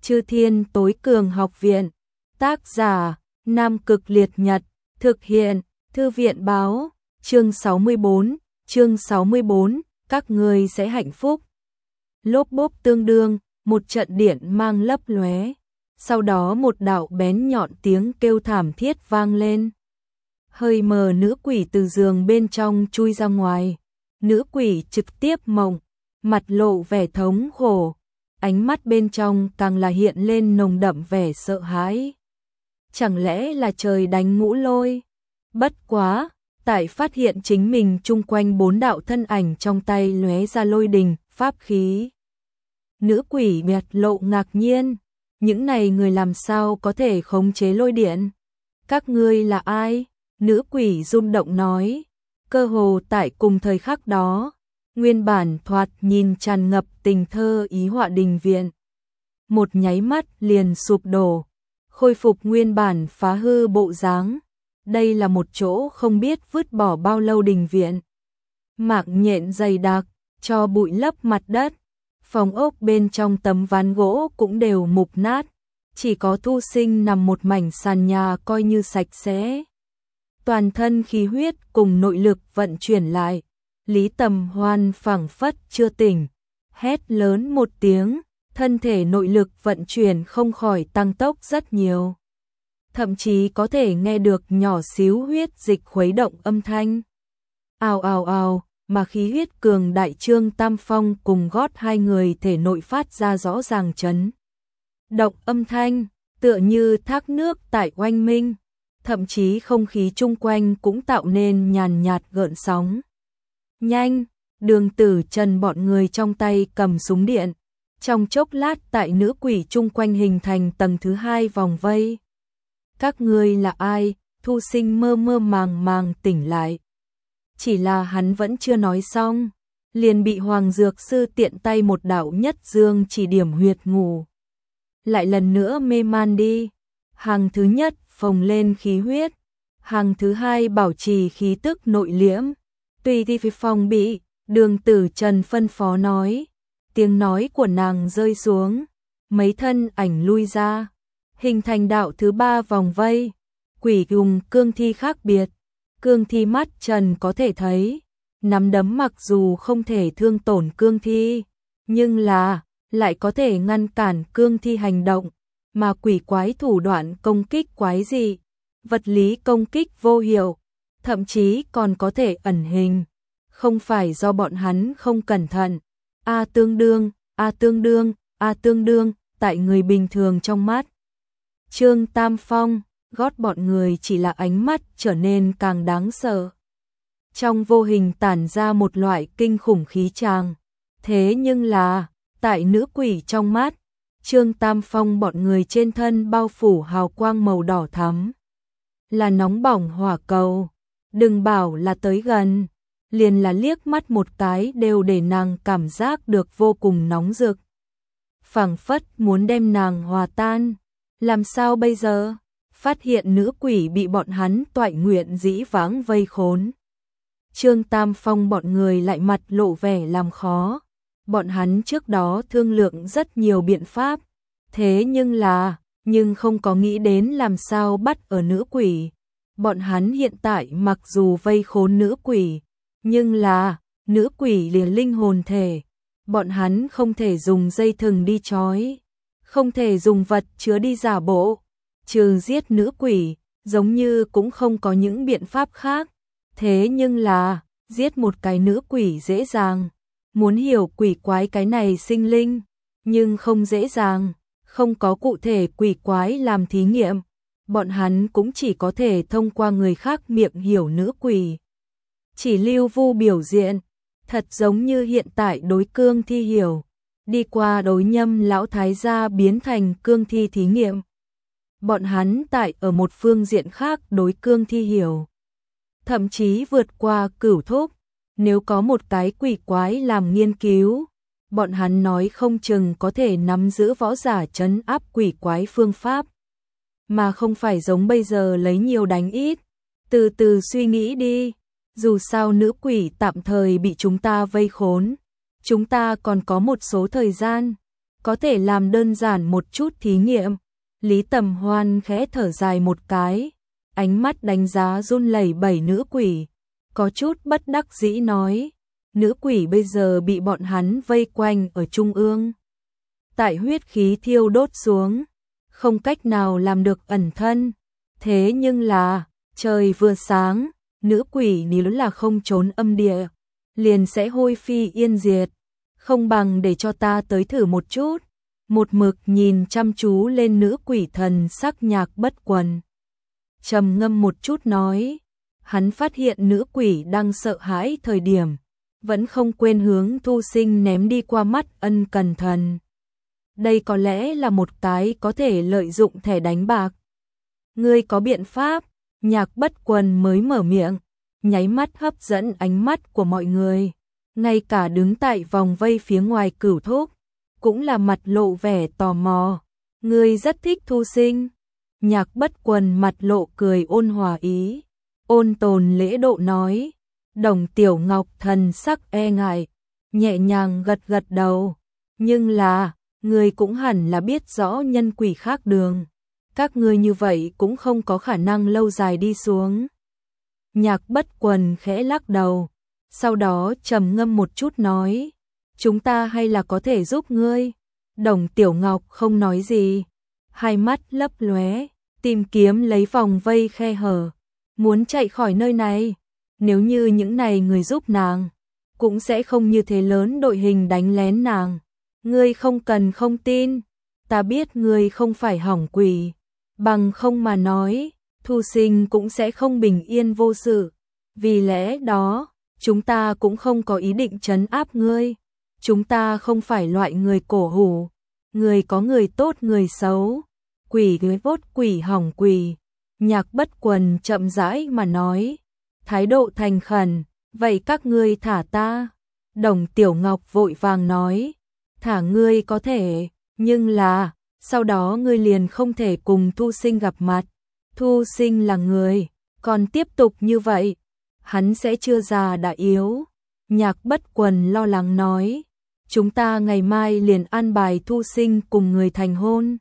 Chư Thiên Tối Cường Học Viện. Tác giả: Nam Cực Liệt Nhật. Thực hiện: Thư viện báo. Chương 64, các ngươi sẽ hạnh phúc. Lốp bốp tương đương, một trận điện mang lấp lóe. Sau đó một đạo bén nhọn tiếng kêu thảm thiết vang lên. Hơi mờ nữ quỷ từ giường bên trong chui ra ngoài. Nữ quỷ trực tiếp mộng, mặt lộ vẻ thống khổ, ánh mắt bên trong càng là hiện lên nồng đậm vẻ sợ hãi. Chẳng lẽ là trời đánh ngũ lôi? Bất quá, tại phát hiện chính mình chung quanh 4 đạo thân ảnh trong tay lóe ra lôi đình, pháp khí. Nữ quỷ bẹt lộ ngạc nhiên, những này người làm sao có thể khống chế lôi điện? Các ngươi là ai? Nữ quỷ rung động nói. Cơ hồ tại cùng thời khắc đó, nguyên bản thoạt nhìn tràn ngập tình thơ ý họa đình viện. Một nháy mắt liền sụp đổ, khôi phục nguyên bản phá hư bộ dáng. Đây là một chỗ không biết vứt bỏ bao lâu đình viện. Mảng nhện dày đặc, cho bụi lấp mặt đất. Phòng ốc bên trong tấm ván gỗ cũng đều mục nát. Chỉ có Thu Sinh nằm một mảnh sàn nhà coi như sạch sẽ. Toàn thân khí huyết cùng nội lực vận chuyển lại. Lý Tầm Hoan phảng phất chưa tỉnh. Hét lớn một tiếng, thân thể nội lực vận chuyển không khỏi tăng tốc rất nhiều. Thậm chí có thể nghe được nhỏ xíu huyết dịch khuấy động âm thanh. Ào ào ào, mà khí huyết cường đại Trương Tam Phong cùng gót hai người thể nội phát ra rõ ràng chấn động âm thanh, tựa như thác nước tại oanh minh, thậm chí không khí chung quanh cũng tạo nên nhàn nhạt gợn sóng. Nhanh, Đường Tử Trần bọn người trong tay cầm súng điện, trong chốc lát tại nữ quỷ chung quanh hình thành tầng thứ 2 vòng vây. Các ngươi là ai? Thu Sinh mơ mơ màng màng tỉnh lại. Chỉ là hắn vẫn chưa nói xong, liền bị Hoàng Dược Sư tiện tay một đạo nhất dương chỉ điểm huyệt ngủ. Lại lần nữa mê man đi. Hàng thứ nhất phồng lên khí huyết, hàng thứ hai bảo trì khí tức nội liễm. Tùy thi phòng bị, Đường Tử Trần phân phó nói. Tiếng nói của nàng rơi xuống, mấy thân ảnh lui ra, hình thành đạo thứ 3 vòng vây. Quỷ dùng cương thi khác biệt, cương thi mắt trần có thể thấy, nắm đấm mặc dù không thể thương tổn cương thi, nhưng là lại có thể ngăn cản cương thi hành động, mà quỷ quái thủ đoạn công kích quái dị, vật lý công kích vô hiệu, thậm chí còn có thể ẩn hình, không phải do bọn hắn không cẩn thận. Tương đương, tại người bình thường trong mắt Trương Tam Phong, gót bọn người chỉ là ánh mắt trở nên càng đáng sợ. Trong vô hình tản ra một loại kinh khủng khí tràng. Thế nhưng là, tại nữ quỷ trong mắt, Trương Tam Phong bọn người trên thân bao phủ hào quang màu đỏ thắm. Là nóng bỏng hỏa cầu. Đừng bảo là tới gần, liền là liếc mắt một cái đều để nàng cảm giác được vô cùng nóng rực. Phảng phất muốn đem nàng hòa tan. Làm sao bây giờ? Phát hiện nữ quỷ bị bọn hắn toại nguyện dĩ vãng vây khốn. Trương Tam Phong bọn người lại mặt lộ vẻ làm khó. Bọn hắn trước đó thương lượng rất nhiều biện pháp. Thế nhưng không có nghĩ đến làm sao bắt ở nữ quỷ. Bọn hắn hiện tại mặc dù vây khốn nữ quỷ, nhưng là nữ quỷ liền linh hồn thể. Bọn hắn không thể dùng dây thừng đi trói, không thể dùng vật chứa đi giả bộ. Trừ giết nữ quỷ, giống như cũng không có những biện pháp khác. Thế nhưng là, giết một cái nữ quỷ dễ dàng. Muốn hiểu quỷ quái cái này sinh linh, nhưng không dễ dàng. Không có cụ thể quỷ quái làm thí nghiệm. Bọn hắn cũng chỉ có thể thông qua người khác miệng hiểu nữ quỷ. Chỉ lưu vu biểu diện, thật giống như hiện tại đối cương thi hiểu. Đi qua đối Nhâm lão thái gia biến thành cương thi thí nghiệm. Bọn hắn tại ở một phương diện khác đối cương thi hiểu. Thậm chí vượt qua Cửu Thúc. Nếu có một cái quỷ quái làm nghiên cứu, bọn hắn nói không chừng có thể nắm giữ võ giả trấn áp quỷ quái phương pháp. Mà không phải giống bây giờ lấy nhiều đánh ít. Từ từ suy nghĩ đi. Dù sao nữ quỷ tạm thời bị chúng ta vây khốn. Chúng ta còn có một số thời gian. có thể làm đơn giản một chút thí nghiệm. Lý Tầm Hoan khẽ thở dài một cái, ánh mắt đánh giá run lẩy bẩy nữ quỷ, có chút bất đắc dĩ nói, nữ quỷ bây giờ bị bọn hắn vây quanh ở trung ương. Tại huyết khí thiêu đốt xuống, không cách nào làm được ẩn thân, thế nhưng là, trời vừa sáng, nữ quỷ nếu là không trốn âm địa, liền sẽ hôi phi yên diệt, không bằng để cho ta tới thử một chút. Một mực nhìn chăm chú lên nữ quỷ thần sắc Nhạc Bất Quần. Trầm ngâm một chút nói, hắn phát hiện nữ quỷ đang sợ hãi thời điểm, vẫn không quên hướng Thu Sinh ném đi qua mắt ân cần thần. Đây có lẽ là một cái có thể lợi dụng thẻ đánh bạc. Ngươi có biện pháp? Nhạc Bất Quần mới mở miệng, nháy mắt hấp dẫn ánh mắt của mọi người. Ngay cả đứng tại vòng vây phía ngoài Cửu Thúc, cũng là mặt lộ vẻ tò mò. Ngươi rất thích Thu Sinh. Nhạc Bất Quần mặt lộ cười ôn hòa ý, ôn tồn lễ độ nói. Đồng Tiểu Ngọc thần sắc e ngại, nhẹ nhàng gật gật đầu. Nhưng là, ngươi cũng hẳn là biết rõ nhân quỷ khác đường. Các ngươi như vậy cũng không có khả năng lâu dài đi xuống. Nhạc Bất Quần khẽ lắc đầu, sau đó trầm ngâm một chút nói, chúng ta hay là có thể giúp ngươi. Đồng Tiểu Ngọc không nói gì, hai mắt lấp lóe, tìm kiếm lấy vòng vây khe hở, muốn chạy khỏi nơi này. Nếu như những này người giúp nàng, cũng sẽ không như thế lớn đội hình đánh lén nàng. Ngươi không cần không tin, ta biết ngươi không phải hỏng quỷ, bằng không mà nói, Thu Sinh cũng sẽ không bình yên vô sự. Vì lẽ đó, chúng ta cũng không có ý định trấn áp ngươi. Chúng ta không phải loại người cổ hủ, người có người tốt người xấu, quỷ người tốt quỷ hỏng quỷ. Nhạc Bất Quần chậm rãi mà nói, thái độ thành khẩn, vậy các ngươi thả ta. Đồng Tiểu Ngọc vội vàng nói, thả ngươi có thể, nhưng là, sau đó ngươi liền không thể cùng Thu Sinh gặp mặt. Thu Sinh là người, còn tiếp tục như vậy, hắn sẽ chưa già đã yếu. Nhạc Bất Quần lo lắng nói, chúng ta ngày mai liền an bài Thu Sinh cùng người thành hôn.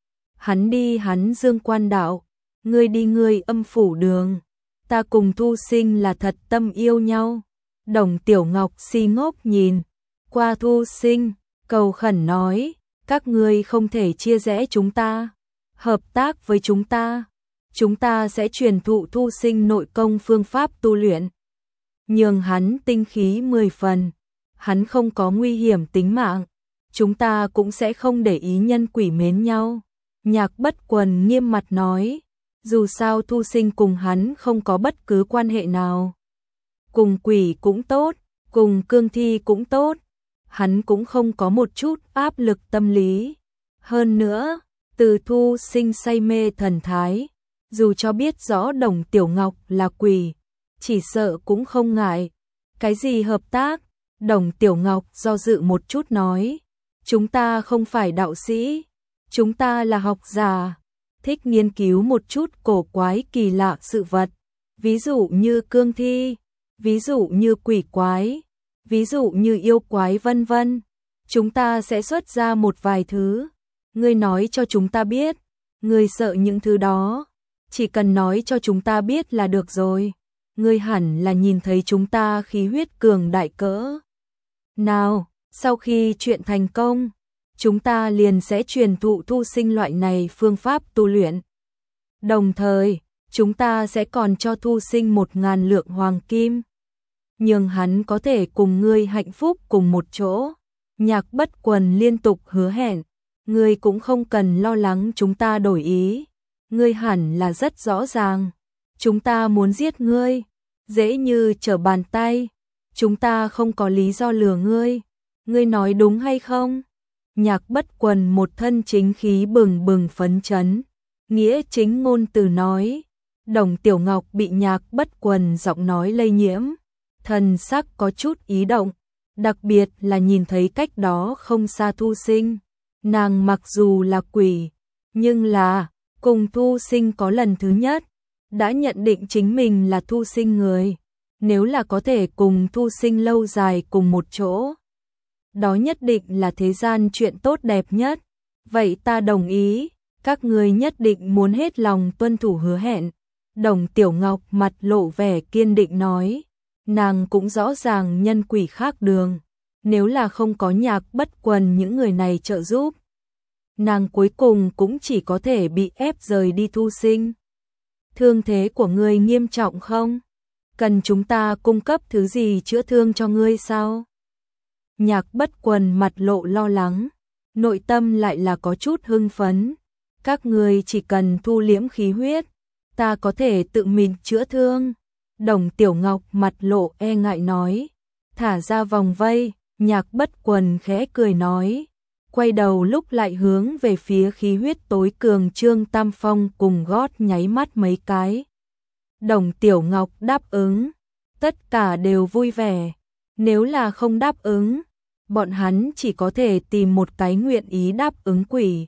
Hắn đi hắn Dương Quan đạo, ngươi đi ngươi Âm Phủ đường. Ta cùng Thu Sinh là thật tâm yêu nhau. Đồng Tiểu Ngọc si ngốc nhìn qua Thu Sinh, cầu khẩn nói, các ngươi không thể chia rẽ chúng ta, hợp tác với chúng ta. Chúng ta sẽ truyền thụ Thu Sinh nội công phương pháp tu luyện, nhường hắn tinh khí 10 phần. Hắn không có nguy hiểm tính mạng, chúng ta cũng sẽ không để ý nhân quỷ mến nhau. Nhạc Bất Quần nghiêm mặt nói, dù sao Thu Sinh cùng hắn không có bất cứ quan hệ nào. Cùng quỷ cũng tốt, cùng cương thi cũng tốt, hắn cũng không có một chút áp lực tâm lý. Hơn nữa, từ Thu Sinh say mê thần thái, dù cho biết rõ Đồng Tiểu Ngọc là quỷ, chỉ sợ cũng không ngại. Cái gì hợp tác? Đồng Tiểu Ngọc do dự một chút nói, chúng ta không phải đạo sĩ, chúng ta là học giả, thích nghiên cứu một chút cổ quái kỳ lạ sự vật, ví dụ như cương thi, ví dụ như quỷ quái, ví dụ như yêu quái vân vân. Chúng ta sẽ xuất ra một vài thứ, ngươi nói cho chúng ta biết, ngươi sợ những thứ đó, chỉ cần nói cho chúng ta biết là được rồi. Ngươi hẳn là nhìn thấy chúng ta khí huyết cường đại cỡ nào, sau khi chuyện thành công, chúng ta liền sẽ truyền thụ Thu Sinh loại này phương pháp tu luyện. Đồng thời, chúng ta sẽ còn cho Thu Sinh 1000 lượng hoàng kim, nhưng hắn có thể cùng ngươi hạnh phúc cùng một chỗ. Nhạc Bất Quần liên tục hứa hẹn, ngươi cũng không cần lo lắng chúng ta đổi ý, ngươi hẳn là rất rõ ràng, chúng ta muốn giết ngươi, dễ như trở bàn tay, chúng ta không có lý do lừa ngươi, ngươi nói đúng hay không? Nhạc Bất Quần một thân chính khí bừng bừng phấn chấn, nghĩa chính ngôn từ nói. Đồng Tiểu Ngọc bị Nhạc Bất Quần giọng nói lây nhiễm, thần sắc có chút ý động, đặc biệt là nhìn thấy cách đó không xa Thu Sinh. Nàng mặc dù là quỷ, nhưng là cùng Thu Sinh có lần thứ nhất, đã nhận định chính mình là Thu Sinh người. Nếu là có thể cùng Thu Sinh lâu dài cùng một chỗ, đó nhất định là thế gian chuyện tốt đẹp nhất. Vậy ta đồng ý, các ngươi nhất định muốn hết lòng tuân thủ hứa hẹn. Đồng Tiểu Ngọc mặt lộ vẻ kiên định nói, nàng cũng rõ ràng nhân quỷ khác đường, nếu là không có Nhạc Bất Quần những người này trợ giúp, nàng cuối cùng cũng chỉ có thể bị ép rời đi Thu Sinh. Thương thế của ngươi nghiêm trọng không? Cần chúng ta cung cấp thứ gì chữa thương cho ngươi sao? Nhạc Bất Quần mặt lộ lo lắng, nội tâm lại là có chút hưng phấn. Các ngươi chỉ cần thu liễm khí huyết, ta có thể tự mình chữa thương. Đồng Tiểu Ngọc mặt lộ e ngại nói, thả ra vòng vây. Nhạc Bất Quần khẽ cười nói, quay đầu lúc lại hướng về phía khí huyết tối cường Trương Tam Phong cùng gót nháy mắt mấy cái. Đồng Tiểu Ngọc đáp ứng, tất cả đều vui vẻ. Nếu là không đáp ứng, bọn hắn chỉ có thể tìm một cái nguyện ý đáp ứng quỷ.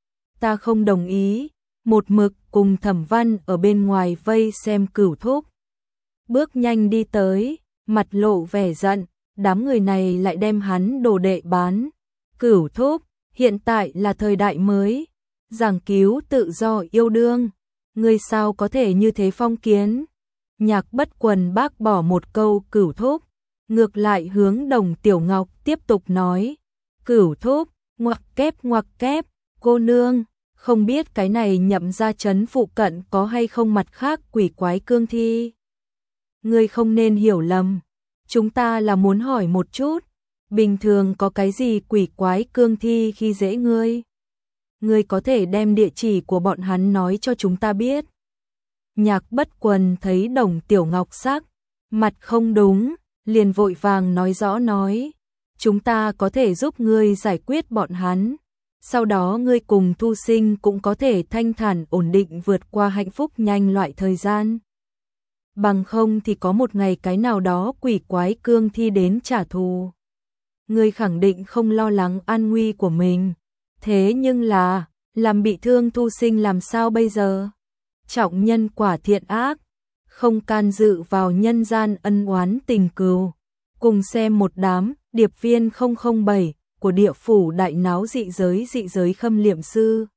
Ta không đồng ý, một mực cùng Thẩm Văn ở bên ngoài vây xem Cửu Thúc. Bước nhanh đi tới, mặt lộ vẻ giận, đám người này lại đem hắn đồ đệ bán. Cửu Thúc, hiện tại là thời đại mới, giảng cứu tự do yêu đương, ngươi sao có thể như thế phong kiến? Nhạc Bất Quần bác bỏ một câu Cửu Thúc, ngược lại hướng Đồng Tiểu Ngọc tiếp tục nói, Cửu Thúc, ngoặc kép, cô nương, không biết cái này Nhậm gia trấn phụ cận có hay không mặt khác quỷ quái cương thi? Ngươi không nên hiểu lầm, chúng ta là muốn hỏi một chút, bình thường có cái gì quỷ quái cương thi khi dễ ngươi? Ngươi có thể đem địa chỉ của bọn hắn nói cho chúng ta biết. Nhạc Bất Quần thấy Đồng Tiểu Ngọc sắc mặt không đúng, liền vội vàng nói rõ nói, chúng ta có thể giúp ngươi giải quyết bọn hắn, sau đó ngươi cùng Thu Sinh cũng có thể thanh thản ổn định vượt qua hạnh phúc nhanh loại thời gian. Bằng không thì có một ngày cái nào đó quỷ quái cương thi đến trả thù, ngươi khẳng định không lo lắng an nguy của mình. Thế nhưng là, làm bị thương Thu Sinh làm sao bây giờ? Trọng nhân quả thiện ác, không can dự vào nhân gian ân oán tình cừu. Cùng xem một đám điệp viên 007 của địa phủ đại náo dị giới khâm liệm sư.